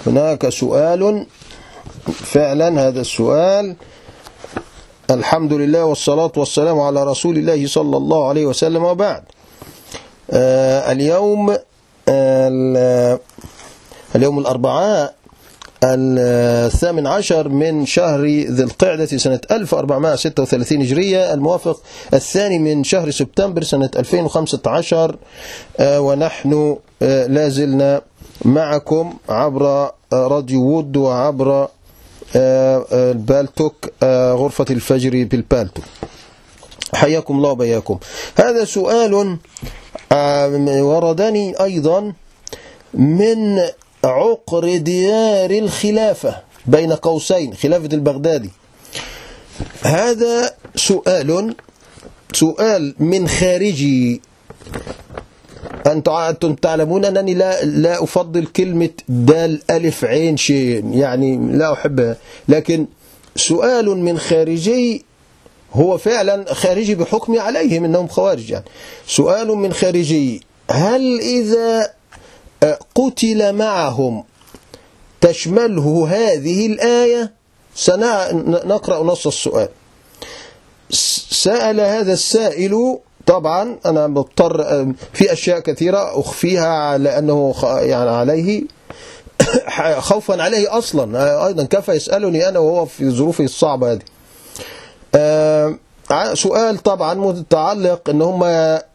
هناك سؤال فعلا، هذا السؤال. الحمد لله والصلاة والسلام على رسول الله صلى الله عليه وسلم، وبعد. اليوم الأربعاء 18 من شهر ذي القعدة سنة 1436 هجرية، الموافق 2 من شهر سبتمبر سنة 2015. ونحن لازلنا معكم عبر راديو وود وعبر البالتوك، غرفة الفجر بالبالتوك. حياكم الله وبياكم. هذا سؤال وردني أيضا من عقر ديار الخلافة، بين قوسين خلافة البغدادي. هذا سؤال من خارجي. أنتم تعلمون أنني لا أفضل كلمة دال ألف عين شين، يعني لا أحبها، لكن سؤال من خارجي هو فعلا خارجي بحكم عليهم أنهم خوارج. يعني سؤال من خارجي: هل إذا قتل معهم تشمله هذه الآية؟ سنقرأ نص السؤال. سأل هذا السائل، طبعا أنا مضطر في أشياء كثيرة أخفيها لأنه يعني عليه خوفا عليه أصلا أيضا، كيف يسألني أنا وهو في ظروفه الصعبة هذه. سؤال طبعا متعلق أن هم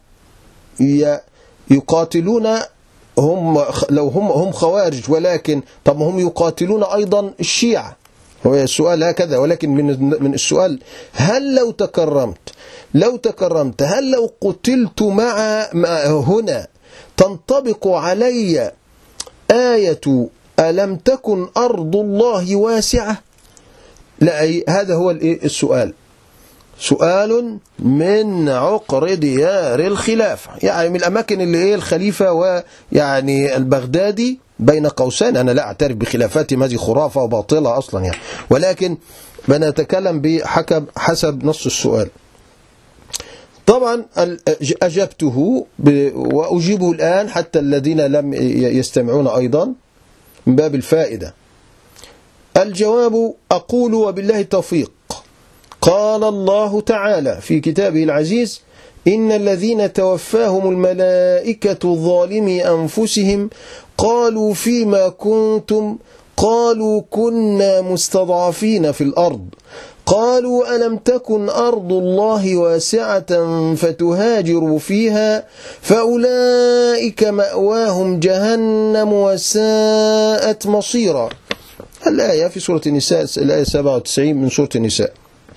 يقاتلون، لو هم خوارج، ولكن طب هم يقاتلون أيضا الشيعة. هو السؤال هكذا، ولكن من السؤال: هل لو تكرمت هل لو قتلت مع هنا تنطبق علي آية ألم تكن أرض الله واسعة؟ لا، هذا هو السؤال. سؤال من عقر ديار الخلافة، يعني من الأماكن اللي الخليفة ويعني البغدادي بين قوسين. أنا لا أعترف بخلافاتهم، هذه خرافة وباطلة أصلا يعني، ولكن بنتكلم حسب نص السؤال. طبعا أجبته وأجيبه الآن حتى الذين لم يستمعون أيضا من باب الفائدة. الجواب: أقول وبالله التوفيق. قال الله تعالى في كتابه العزيز: إن الذين توفاهم الملائكة ظالمي أنفسهم قالوا فيما كنتم، قالوا كنا مستضعفين في الأرض، قالوا ألم تكن أرض الله واسعة فتهاجروا فيها، فأولئك مأواهم جهنم وساءت مصيرا. الآية في سورة النساء، الآية 97 من سورة النساء.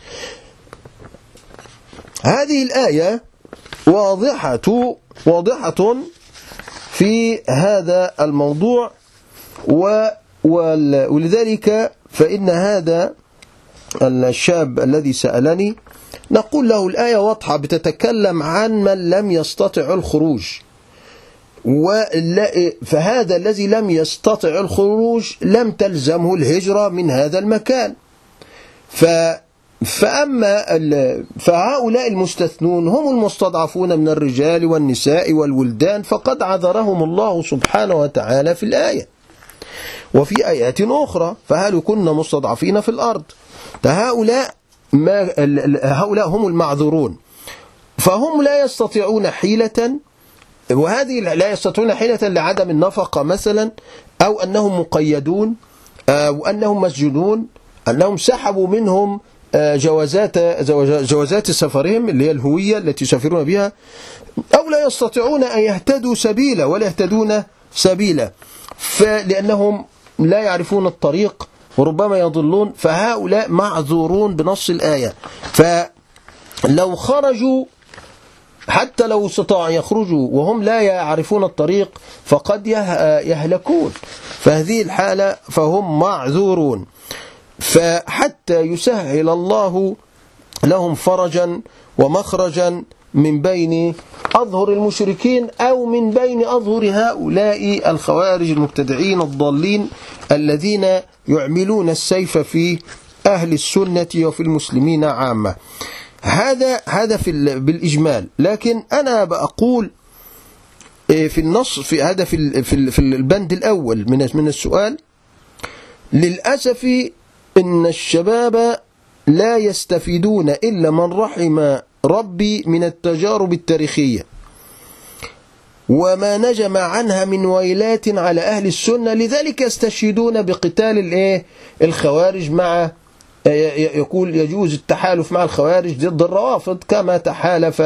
هذه الآية واضحة في هذا الموضوع، ولذلك فإن هذا الشاب الذي سألني نقول له الآية واضحة، بتتكلم عن من لم يستطع الخروج، فهذا الذي لم يستطع الخروج لم تلزمه الهجرة من هذا المكان. فهؤلاء المستثنون هم المستضعفون من الرجال والنساء والولدان، فقد عذرهم الله سبحانه وتعالى في الآية. وفي آيات أخرى: فهل كنا مستضعفين في الأرض؟ هؤلاء هم المعذورون، فهم لا يستطيعون حيلة، وهذه لا يستطيعون حيلة لعدم النفقة مثلا، أو أنهم مقيدون، أو أنهم مسجونون، أنهم سحبوا منهم جوازات سفرهم اللي هي الهوية التي يسافرون بها، أو لا يستطيعون أن يهتدوا سبيلا ولا يهتدون سبيلا، لأنهم لا يعرفون الطريق وربما يضلون. فهؤلاء معذورون بنص الآية. فلو خرجوا، حتى لو استطاعوا أن يخرجوا وهم لا يعرفون الطريق، فقد يهلكون. فهذه الحالة فهم معذورون. فحتى يسهل الله لهم فرجا ومخرجا من بين أظهر المشركين، أو من بين أظهر هؤلاء الخوارج المبتدعين الضالين الذين يعملون السيف في أهل السنة وفي المسلمين عامة. هذا بالإجمال. لكن أنا بقول في النص، في هذا في البند الأول من السؤال: للأسف إن الشباب لا يستفيدون إلا من رحم ربي من التجارب التاريخية وما نجم عنها من ويلات على أهل السنة، لذلك يستشهدون بقتال الخوارج، مع يقول يجوز التحالف مع الخوارج ضد الروافض كما تحالف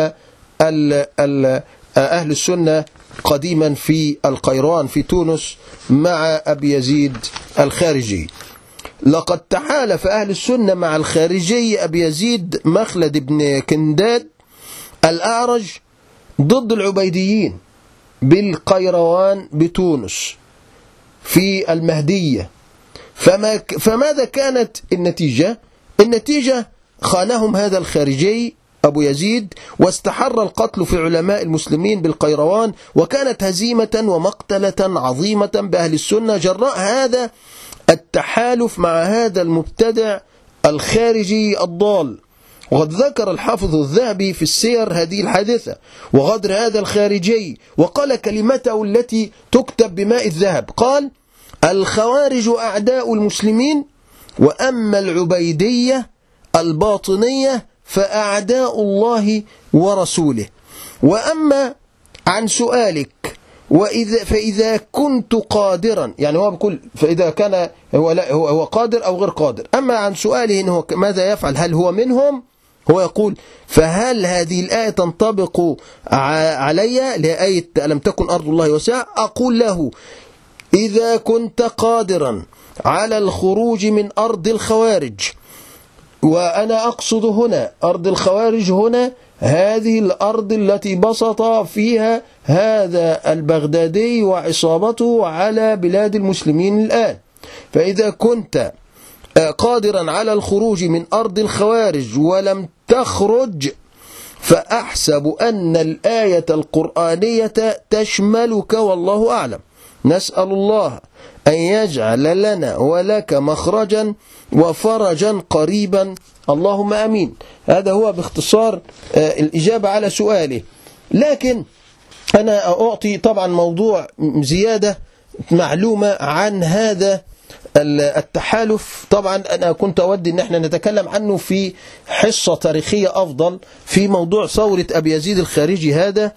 أهل السنة قديما في القيروان في تونس مع أبي يزيد الخارجي. لقد تحالف أهل السنة مع الخارجي أبي يزيد مخلد بن كنداد الأعرج ضد العبيديين بالقيروان بتونس في المهدية. فماذا كانت النتيجة؟ النتيجة خانهم هذا الخارجي أبو يزيد واستحر القتل في علماء المسلمين بالقيروان، وكانت هزيمة ومقتلة عظيمة بأهل السنة جراء هذا التحالف مع هذا المبتدع الخارجي الضال. وقد ذكر الحافظ الذهبي في السير هذه الحادثة وغدر هذا الخارجي، وقال كلمته التي تكتب بماء الذهب، قال: الخوارج أعداء المسلمين، وأما العبيدية الباطنية فأعداء الله ورسوله. وأما عن سؤالك فإذا كنت قادرا، يعني هو بيقول فإذا كان هو قادر أو غير قادر. أما عن سؤاله إنه ماذا يفعل، هل هو منهم، هو يقول: فهل هذه الآية تنطبق علي، لآية ألم تكن أرض الله واسعة؟ أقول له: إذا كنت قادرا على الخروج من أرض الخوارج، وأنا أقصد هنا أرض الخوارج هنا هذه الأرض التي بسط فيها هذا البغدادي وعصابته على بلاد المسلمين الآن، فإذا كنت قادرا على الخروج من أرض الخوارج ولم تخرج، فأحسب أن الآية القرآنية تشملك والله أعلم. نسأل الله أن يجعل لنا ولك مخرجا وفرجا قريبا، اللهم أمين. هذا هو باختصار الإجابة على سؤاله. لكن أنا أعطي طبعا موضوع زيادة معلومة عن هذا التحالف. طبعا أنا كنت أود أن احنا نتكلم عنه في حصة تاريخية أفضل في موضوع ثورة أبي يزيد الخارجي هذا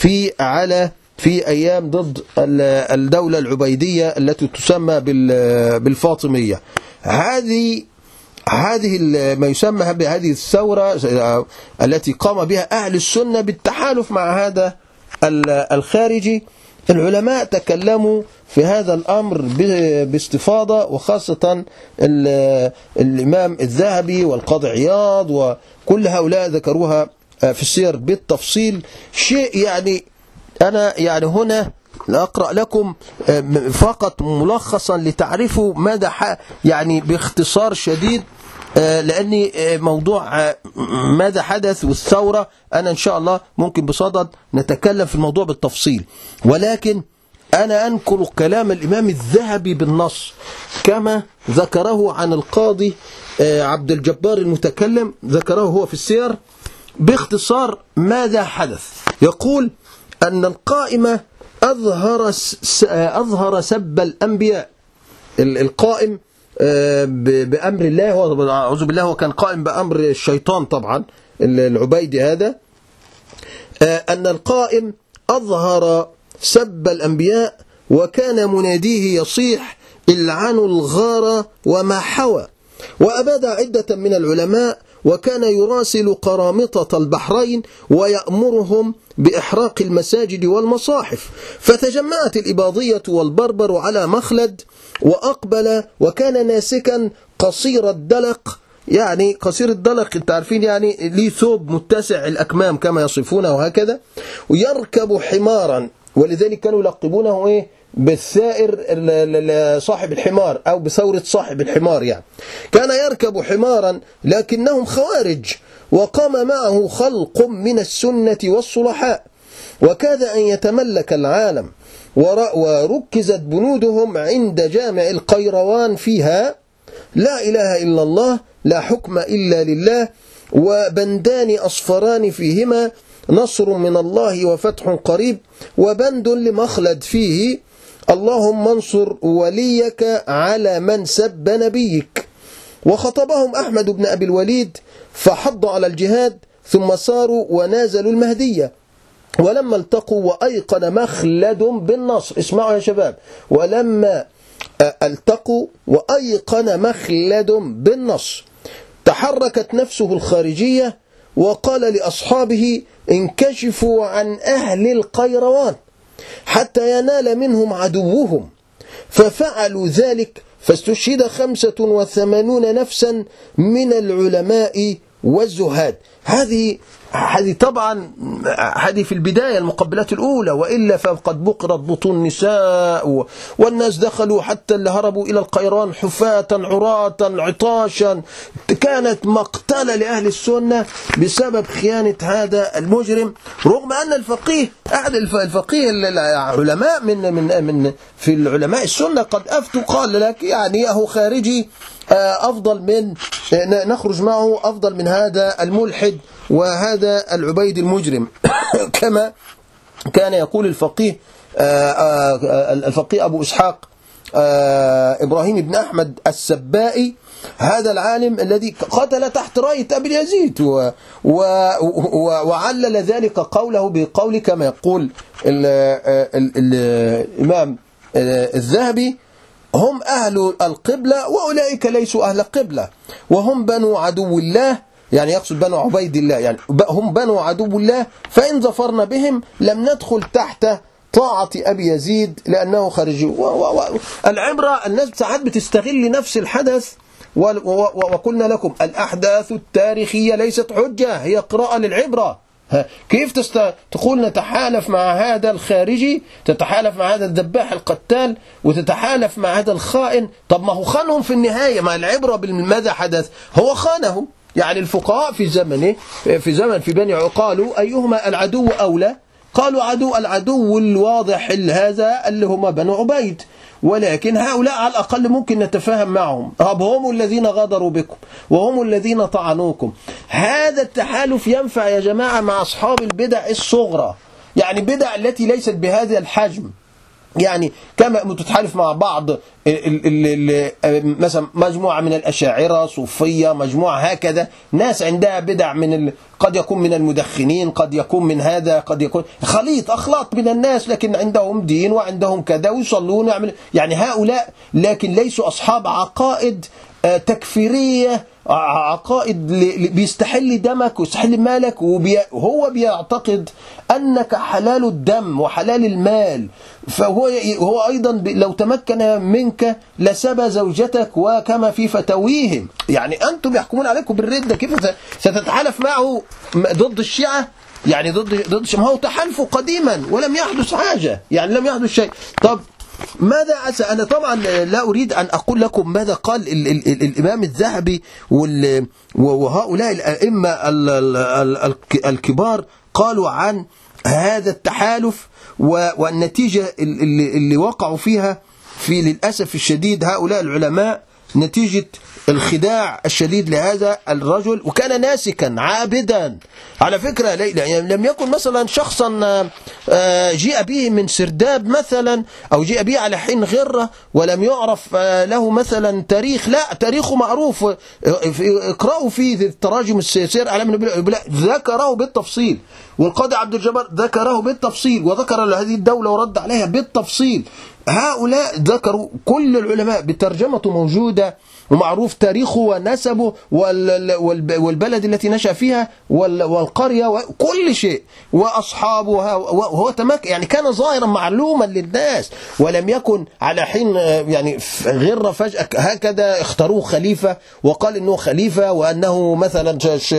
في أيام ضد الدولة العبيدية التي تسمى بالفاطمية. هذه ما يسمى بهذه الثورة التي قام بها أهل السنة بالتحالف مع هذا الخارجي. العلماء تكلموا في هذا الأمر باستفاضة، وخاصة الإمام الذهبي والقاضي عياض وكل هؤلاء ذكروها في السير بالتفصيل. شيء يعني أنا يعني هنا أقرأ لكم فقط ملخصا لتعرفوا ماذا يعني باختصار شديد، لأني موضوع ماذا حدث والثورة أنا إن شاء الله ممكن بصدد نتكلم في الموضوع بالتفصيل، ولكن أنا أنقل كلام الإمام الذهبي بالنص كما ذكره عن القاضي عبد الجبار المتكلم، ذكره هو في السير باختصار ماذا حدث. يقول أن القائمة أظهر سب الأنبياء. القائم بأمر الله، أعوذ بالله، هو كان قائم بأمر الشيطان طبعا العبيدي هذا. أن القائم أظهر سب الأنبياء، وكان مناديه يصيح: العنوا الغار وما حوى. وأباد عدة من العلماء، وكان يراسل قرامطة البحرين ويأمرهم بإحراق المساجد والمصاحف. فتجمعت الإباضية والبربر على مخلد وأقبل، وكان ناسكا قصير الدلق. يعني قصير الدلق انت عارفين يعني ليه ثوب متسع الأكمام كما يصفونه وهكذا، ويركب حمارا، ولذلك كانوا يلقبونه ايه بالثائر صاحب الحمار أو بثورة صاحب الحمار. يعني كان يركب حمارا لكنهم خوارج، وقام معه خلق من السنة والصلحاء، وكاد أن يتملك العالم، وركزت بنودهم عند جامع القيروان فيها: لا إله إلا الله، لا حكم إلا لله، وبندان أصفران فيهما نصر من الله وفتح قريب، وبند لمخلد فيه اللهم انصر وليك على من سب نبيك. وخطبهم أحمد بن أبي الوليد فحض على الجهاد، ثم ساروا ونازلوا المهدية. ولما التقوا وأيقن مخلد بالنصر، اسمعوا يا شباب، ولما التقوا وأيقن مخلد بالنصر تحركت نفسه الخارجية وقال لأصحابه انكشفوا عن أهل القيروان حتى ينال منهم عدوهم، ففعلوا ذلك فاستشهد 85 نفسا من العلماء والزهاد. هذه طبعا هذه في البداية المقبلات الأولى، وإلا فقد بقرت بطون النساء والناس دخلوا حتى اللي هربوا إلى القيران حفاة عراة عطاشا. كانت مقتلة لأهل السنة بسبب خيانة هذا المجرم، رغم أن الفقيه أحد الفقيه العلماء من في العلماء السنة قد أفتوا قال لك يعني هو خارجي أفضل من نخرج معه أفضل من هذا الملحد وهذا العبيد المجرم. كما كان يقول الفقيه أبو إسحاق إبراهيم بن أحمد السبائي، هذا العالم الذي قتل تحت راية أبي اليزيد، وعلل ذلك قوله بقول كما يقول الإمام الذهبي: هم أهل القبلة وأولئك ليسوا أهل القبلة، وهم بنو عدو الله، يعني يقصد بنو عبيد الله، يعني هم بنو عدو الله، فإن ظفرنا بهم لم ندخل تحت طاعة أبي يزيد لأنه خارجي. العبرة الناس ساعات بتستغل نفس الحدث، وقلنا لكم الأحداث التاريخية ليست حجة، هي قراءة للعبرة. كيف تقول نتحالف مع هذا الخارجي، تتحالف مع هذا الذباح القتال، وتتحالف مع هذا الخائن؟ طب ما هو خانهم في النهاية، ما العبرة بماذا حدث؟ هو خانهم. يعني الفقهاء في زمنه في بني قالوا أيهما العدو أولى؟ قالوا العدو الواضح هذا اللي هم بنو عبيد، ولكن هؤلاء على الأقل ممكن نتفاهم معهم، هم الذين غدروا بكم وهم الذين طعنوكم. هذا التحالف ينفع يا جماعة مع أصحاب البدع الصغرى، يعني بدع التي ليست بهذا الحجم، يعني كما تتحالف مع بعض مثلا مجموعة من الأشاعرة صوفية، مجموعة هكذا ناس عندها بدع قد يكون من المدخنين، قد يكون من هذا، قد يكون أخلاط من الناس، لكن عندهم دين وعندهم كذا ويصلون يعني هؤلاء، لكن ليسوا أصحاب عقائد تكفيرية، عقائد بيستحل دمك ويستحل مالك، وهو بيعتقد أنك حلال الدم وحلال المال، فهو أيضا لو تمكن منك لسبى زوجتك، وكما في فتاويهم. يعني أنتم يحكمون عليكم بالردة، كيف ستتحالف معه ضد الشيعة؟ يعني ضد الشيعة، هو تحالفوا قديما ولم يحدث حاجة، يعني لم يحدث شيء. طب ماذا عسى؟ أنا طبعا لا أريد أن أقول لكم ماذا قال الإمام الذهبي وهؤلاء الأئمة الكبار قالوا عن هذا التحالف والنتيجة اللي وقعوا فيها في للأسف الشديد هؤلاء العلماء، نتيجة الخداع الشديد لهذا الرجل. وكان ناسكا عابدا على فكرة، لم يكن مثلا شخصا جيء به من سرداب مثلا، أو جيء به على حين غرة ولم يعرف له مثلا تاريخ، لا تاريخه معروف، اقرأوا في التراجم السير أعلام النبلاء ذكره بالتفصيل، والقاضي عبد الجبار ذكره بالتفصيل، وذكر هذه الدولة ورد عليها بالتفصيل. هؤلاء ذكروا كل العلماء بترجمته موجودة ومعروف تاريخه ونسبه والبلد التي نشأ فيها والقرية وكل شيء وأصحابه، وهو تمكن يعني كان ظاهرا معلوما للناس، ولم يكن على حين يعني غير فجأة هكذا اختاروه خليفة وقال إنه خليفة وأنه مثلا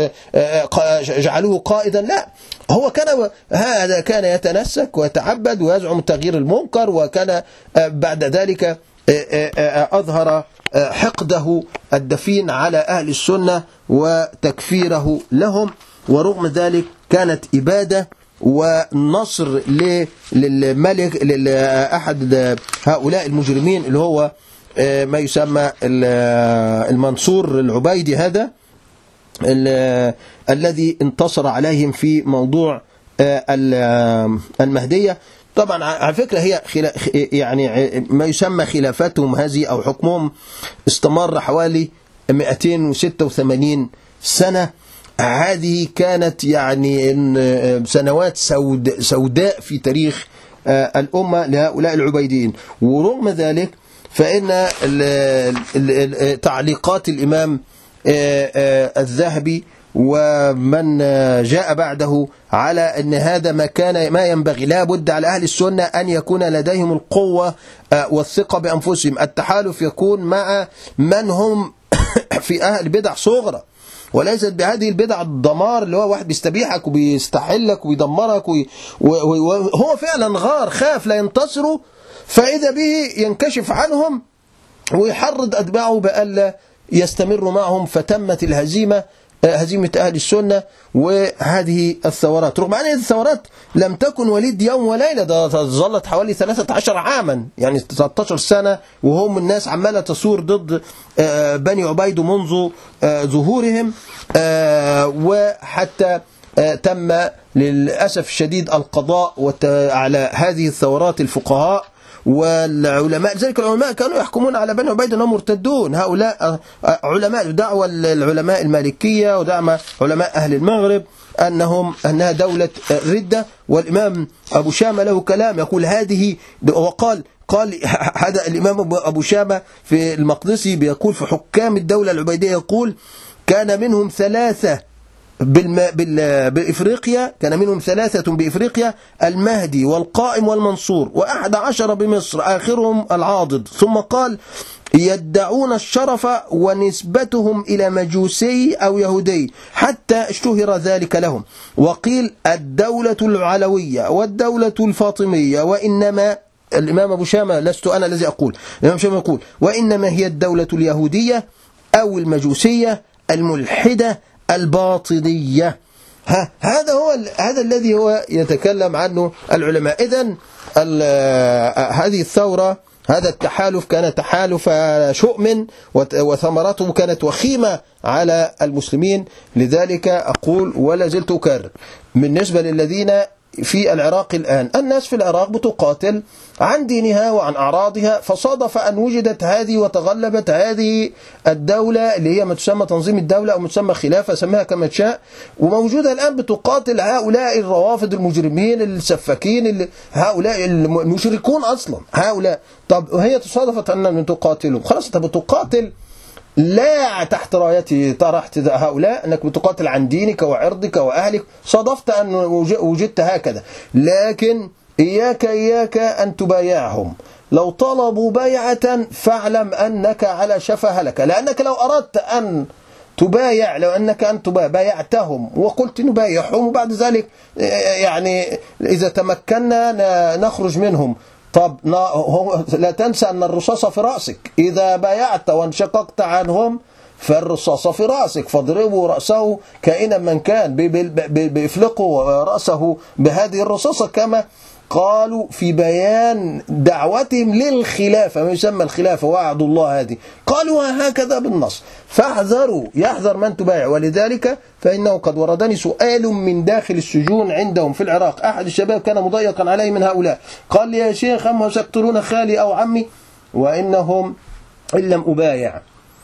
جعلوه قائدا، لا، هو كان يتنسك ويتعبد ويزعم تغيير المنكر، وكان بعد ذلك أظهر حقده الدفين على أهل السنة وتكفيره لهم، ورغم ذلك كانت إبادة ونصر للملك لأحد هؤلاء المجرمين اللي هو ما يسمى المنصور العبيدي، هذا الذي انتصر عليهم في موضوع المهدية. طبعا على فكرة هي يعني ما يسمى خلافتهم هذه أو حكمهم استمر حوالي 286 سنة. هذه كانت يعني سنوات سوداء في تاريخ الأمة لهؤلاء العبيديين. ورغم ذلك فإن تعليقات الإمام الذهبي ومن جاء بعده على أن هذا ما ينبغي، لا بد على أهل السنة أن يكون لديهم القوة والثقة بأنفسهم. التحالف يكون مع من هم في أهل بدع صغرى، وليست بهذه البدع الدمار اللي هو واحد بيستبيحك وبيستحلك ويدمرك وهو فعلا غار خاف لا ينتصروا، فإذا به ينكشف عنهم ويحرض أتباعه بألا يستمروا معهم، فتمت الهزيمة، هزيمة أهل السنة وهذه الثورات. رغم أن هذه الثورات لم تكن وليد يوم وليلة، ده ظلت حوالي 13 عاما، يعني 13 سنة وهم الناس عمالة تصور ضد بني عبيد منذ ظهورهم، وحتى تم للأسف الشديد القضاء على هذه الثورات الفقهاء والعلماء. ذلك العلماء كانوا يحكمون على بني عبيد أنهم مرتدون. هؤلاء علماء دعوة العلماء المالكية ودعوة علماء أهل المغرب أنها دولة ردة. والإمام أبو شامة له كلام يقول هذه، وقال هذا الإمام أبو شامة في المقدسي بيقول في حكام الدولة العبيدية، يقول كان منهم ثلاثة بإفريقيا، كان منهم ثلاثة بإفريقيا، المهدي والقائم والمنصور، و11 بمصر آخرهم العاضد. ثم قال يدعون الشرف ونسبتهم إلى مجوسي أو يهودي حتى اشتهر ذلك لهم. وقيل الدولة العلوية والدولة الفاطمية، وإنما الإمام أبو شامة لست أنا الذي أقول، الإمام شامة يقول وإنما هي الدولة اليهودية أو المجوسية الملحدة الباطنية. هذا الذي هو يتكلم عنه العلماء. إذن هذه الثورة، هذا التحالف كان تحالف شؤم، وثمرته كانت وخيمة على المسلمين. لذلك أقول ولا زلت أكرر بالنسبة للذين في العراق الآن، الناس في العراق بتقاتل عن دينها وعن أعراضها، فصادف أن وجدت هذه وتغلبت هذه الدولة اللي هي ما تسمى تنظيم الدولة أو ما تسمى خلافة، سميها كما تشاء، وموجودة الآن بتقاتل هؤلاء الروافض المجرمين السفاكين، هؤلاء المشركون أصلا هؤلاء. طب هي تصادفت أن تقاتلهم، خلاص أنت بتقاتل لا تحت رايتي تحت هؤلاء، أنك بتقاتل عن دينك وعرضك وأهلك، صادفت أن وجدت هكذا. لكن إياك أن تبايعهم، لو طلبوا بيعة فاعلم أنك على شفا هلكة، لأنك لو أردت أن تبايع، لو أنك أن بايعتهم وقلت نبايعهم وبعد ذلك يعني إذا تمكنا نخرج منهم، طب لا تنسى أن الرصاصة في رأسك، إذا بايعت وانشققت عنهم فالرصاصة في رأسك، فاضربوا رأسه كائنا من كان، بيفلقوا رأسه بهذه الرصاصة، كما قالوا في بيان دعوتهم للخلافة، ما يسمى الخلافة وعد الله، هذه قالوا هكذا بالنص. فاحذروا، يحذر من تبايع. ولذلك فإنه قد وردني سؤال من داخل السجون عندهم في العراق، أحد الشباب كان مضيقا عليه من هؤلاء، قال لي يا شيخ هم سيقتلون خالي أو عمي وإنهم إن لم أبايع.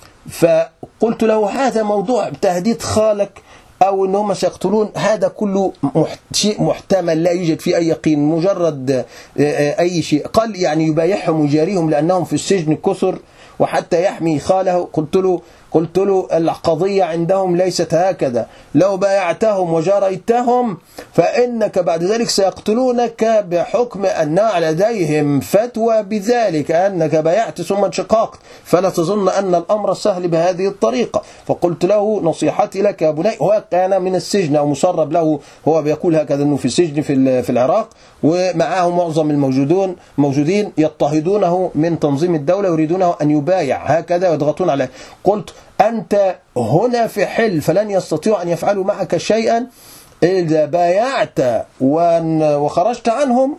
فقلت له هذا موضوع تهديد خالك أو إن هم سيقتلون، هذا كله شيء محتمل لا يوجد فيه أي يقين، مجرد أي شيء. قال يعني يبايعهم ويجاريهم لأنهم في السجن كثر وحتى يحمي خاله. قلت له القضية عندهم ليست هكذا، لو بايعتهم وجاريتهم فإنك بعد ذلك سيقتلونك بحكم أن لديهم فتوى بذلك أنك بايعت ثم انشقاقت، فلا تظن أن الأمر سهل بهذه الطريقة. فقلت له نصيحتي لك يا بني، هو كان من السجن أو مسرب له، هو بيقول هكذا أنه في السجن في العراق، ومعه معظم الموجودين يضطهدونه من تنظيم الدولة، يريدونه أن يبايع هكذا ويضغطون عليه. قلت أنت هنا في حل، فلن يستطيعوا أن يفعلوا معك شيئا، إذا بايعت وخرجت عنهم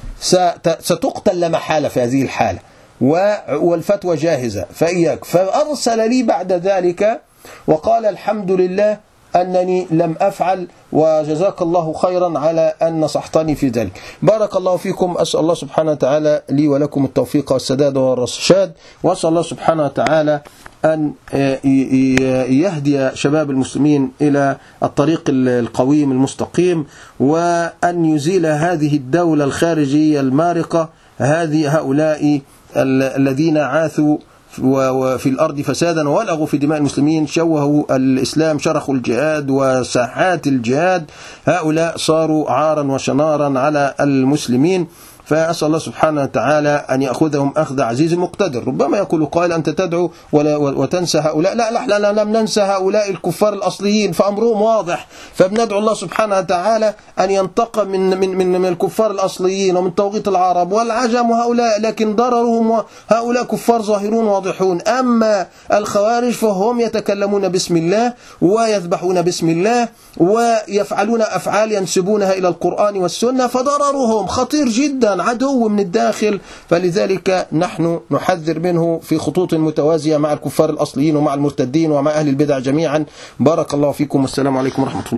ستقتل لا محالة في هذه الحالة، والفتوى جاهزة فإياك. فأرسل لي بعد ذلك وقال الحمد لله أنني لم أفعل، وجزاك الله خيرا على أن نصحتني في ذلك. بارك الله فيكم. أسأل الله سبحانه وتعالى لي ولكم التوفيق والسداد والرشاد، وأسأل الله سبحانه وتعالى أن يهدي شباب المسلمين إلى الطريق القويم المستقيم، وأن يزيل هذه الدولة الخارجية المارقة، هؤلاء الذين عاثوا وفي الأرض فسادا وولغوا في دماء المسلمين، شوهوا الإسلام، شرخوا الجهاد وساحات الجهاد، هؤلاء صاروا عارا وشنارا على المسلمين. فأسأل الله سبحانه وتعالى أن يأخذهم أخذ عزيز مقتدر. ربما يقول قائل أنت تدعو وتنسى هؤلاء. لا لم ننسى هؤلاء الكفار الأصليين، فأمرهم واضح، فبندعو الله سبحانه وتعالى أن ينتقم من الكفار الأصليين ومن توغيط العرب والعجم وهؤلاء، لكن ضررهم هؤلاء كفار ظاهرون واضحون. أما الخوارج فهم يتكلمون باسم الله ويذبحون باسم الله ويفعلون أفعال ينسبونها إلى القرآن والسنة، فضررهم خطير جدا، عدو من الداخل. فلذلك نحن نحذر منه في خطوط متوازية مع الكفار الأصليين ومع المرتدين ومع أهل البدع جميعا. بارك الله فيكم، والسلام عليكم ورحمة الله.